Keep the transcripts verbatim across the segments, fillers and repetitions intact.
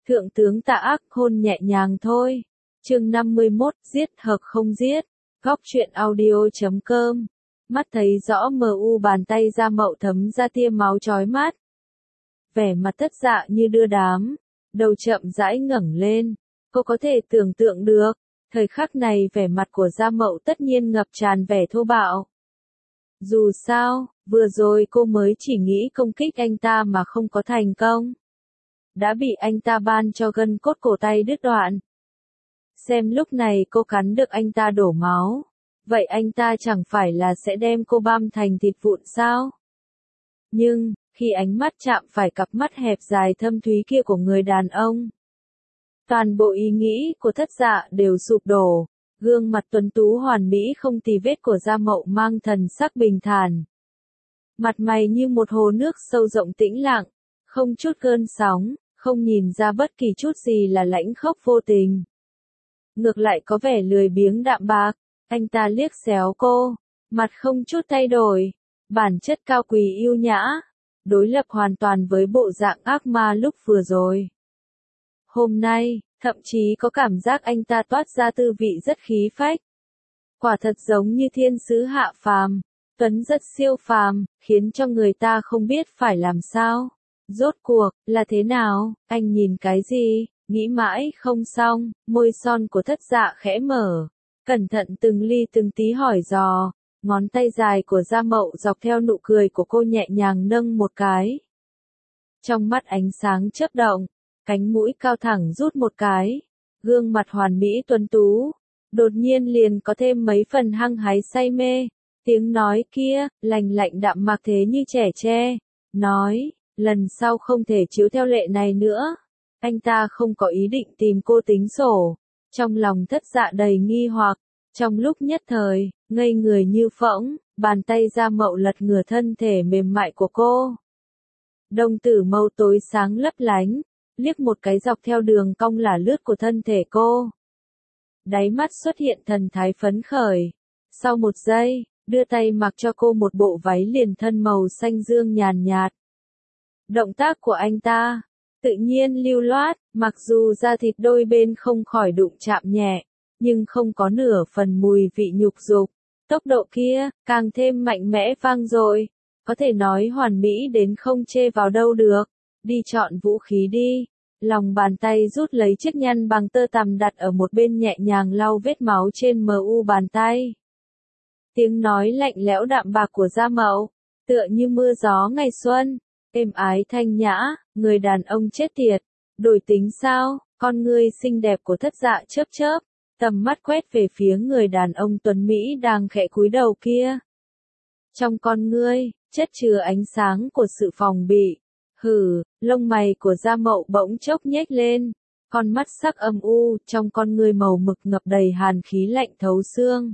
Thượng tướng Tạ Ác hôn nhẹ nhàng thôi. Chương năm mươi mốt, giết hoặc không giết. Góc truyện audio chấm com. Mắt thấy rõ mờ u bàn tay Gia Mậu thấm ra tia máu chói mắt. Vẻ mặt thất dạ như đưa đám, đầu chậm rãi ngẩng lên. Cô có thể tưởng tượng được, thời khắc này vẻ mặt của Gia Mậu tất nhiên ngập tràn vẻ thô bạo. Dù sao, vừa rồi cô mới chỉ nghĩ công kích anh ta mà không có thành công. Đã bị anh ta ban cho gân cốt cổ tay đứt đoạn. Xem lúc này cô cắn được anh ta đổ máu, vậy anh ta chẳng phải là sẽ đem cô băm thành thịt vụn sao? Nhưng, khi ánh mắt chạm phải cặp mắt hẹp dài thâm thúy kia của người đàn ông, toàn bộ ý nghĩ của thất dạ đều sụp đổ, gương mặt tuấn tú hoàn mỹ không tì vết của Gia Mậu mang thần sắc bình thản. Mặt mày như một hồ nước sâu rộng tĩnh lặng, không chút gợn sóng, không nhìn ra bất kỳ chút gì là lãnh khốc vô tình. Ngược lại có vẻ lười biếng đạm bạc, anh ta liếc xéo cô, mặt không chút thay đổi, bản chất cao quý yêu nhã, đối lập hoàn toàn với bộ dạng ác ma lúc vừa rồi. Hôm nay, thậm chí có cảm giác anh ta toát ra tư vị rất khí phách. Quả thật giống như thiên sứ hạ phàm, tuấn rất siêu phàm, khiến cho người ta không biết phải làm sao. Rốt cuộc, là thế nào, anh nhìn cái gì, nghĩ mãi không xong, môi son của thất dạ khẽ mở, cẩn thận từng ly từng tí hỏi dò, ngón tay dài của Gia Mậu dọc theo nụ cười của cô nhẹ nhàng nâng một cái. Trong mắt ánh sáng chớp động, cánh mũi cao thẳng rút một cái, gương mặt hoàn mỹ tuấn tú, đột nhiên liền có thêm mấy phần hăng hái say mê, tiếng nói kia, lành lạnh đạm mạc thế như trẻ tre, nói, lần sau không thể chiếu theo lệ này nữa. Anh ta không có ý định tìm cô tính sổ, trong lòng thất dạ đầy nghi hoặc, trong lúc nhất thời, ngây người như phỗng, bàn tay Gia Mậu lật ngửa thân thể mềm mại của cô. Đồng tử màu tối sáng lấp lánh, liếc một cái dọc theo đường cong lả lướt của thân thể cô. Đáy mắt xuất hiện thần thái phấn khởi, sau một giây, đưa tay mặc cho cô một bộ váy liền thân màu xanh dương nhàn nhạt. Động tác của anh ta, tự nhiên lưu loát, mặc dù da thịt đôi bên không khỏi đụng chạm nhẹ, nhưng không có nửa phần mùi vị nhục dục. Tốc độ kia, càng thêm mạnh mẽ vang dội, có thể nói hoàn mỹ đến không chê vào đâu được. Đi chọn vũ khí đi. Lòng bàn tay rút lấy chiếc nhăn bằng tơ tằm đặt ở một bên nhẹ nhàng lau vết máu trên mờ u bàn tay. Tiếng nói lạnh lẽo đạm bạc của Gia Mậu, tựa như mưa gió ngày xuân, êm ái thanh nhã, người đàn ông chết tiệt, đổi tính sao? Con ngươi xinh đẹp của thất dạ chớp chớp, tầm mắt quét về phía người đàn ông tuấn Mỹ đang khẽ cúi đầu kia. Trong con ngươi, chất chứa ánh sáng của sự phòng bị. Hừ, lông mày của Gia Mậu bỗng chốc nhếch lên, con mắt sắc âm u, trong con ngươi màu mực ngập đầy hàn khí lạnh thấu xương.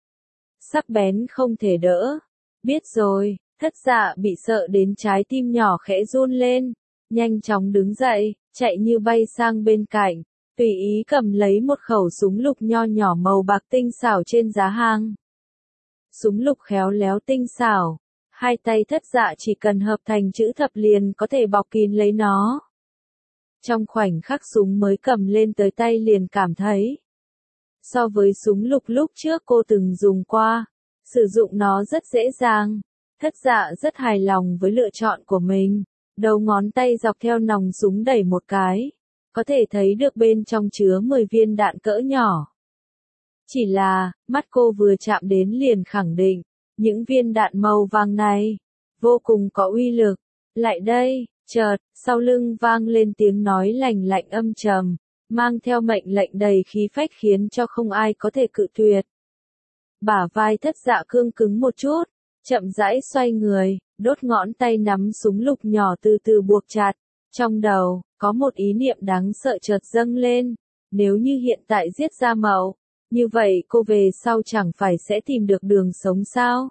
Sắc bén không thể đỡ. Biết rồi, thất dạ bị sợ đến trái tim nhỏ khẽ run lên, nhanh chóng đứng dậy, chạy như bay sang bên cạnh, tùy ý cầm lấy một khẩu súng lục nho nhỏ màu bạc tinh xảo trên giá hàng. Súng lục khéo léo tinh xảo. Hai tay thất dạ chỉ cần hợp thành chữ thập liền có thể bọc kín lấy nó. Trong khoảnh khắc súng mới cầm lên tới tay liền cảm thấy. So với súng lục lúc trước cô từng dùng qua, sử dụng nó rất dễ dàng. Thất dạ rất hài lòng với lựa chọn của mình. Đầu ngón tay dọc theo nòng súng đẩy một cái. Có thể thấy được bên trong chứa mười viên đạn cỡ nhỏ. Chỉ là, mắt cô vừa chạm đến liền khẳng định. Những viên đạn màu vàng này, vô cùng có uy lực. Lại đây, chợt, sau lưng vang lên tiếng nói lành lạnh âm trầm, mang theo mệnh lệnh đầy khí phách khiến cho không ai có thể cự tuyệt. Bả vai thất dạ cương cứng một chút, chậm rãi xoay người, đốt ngón tay nắm súng lục nhỏ từ từ buộc chặt. Trong đầu, có một ý niệm đáng sợ chợt dâng lên, nếu như hiện tại giết Gia Mậu, như vậy cô về sau chẳng phải sẽ tìm được đường sống sao?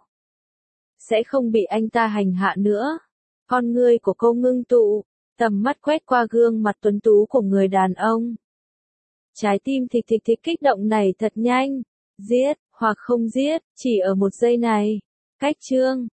Sẽ không bị anh ta hành hạ nữa. Con ngươi của cô ngưng tụ, tầm mắt quét qua gương mặt tuấn tú của người đàn ông. Trái tim thịch thịch thịch kích động này thật nhanh. Giết, hoặc không giết, chỉ ở một giây này. Cách chương,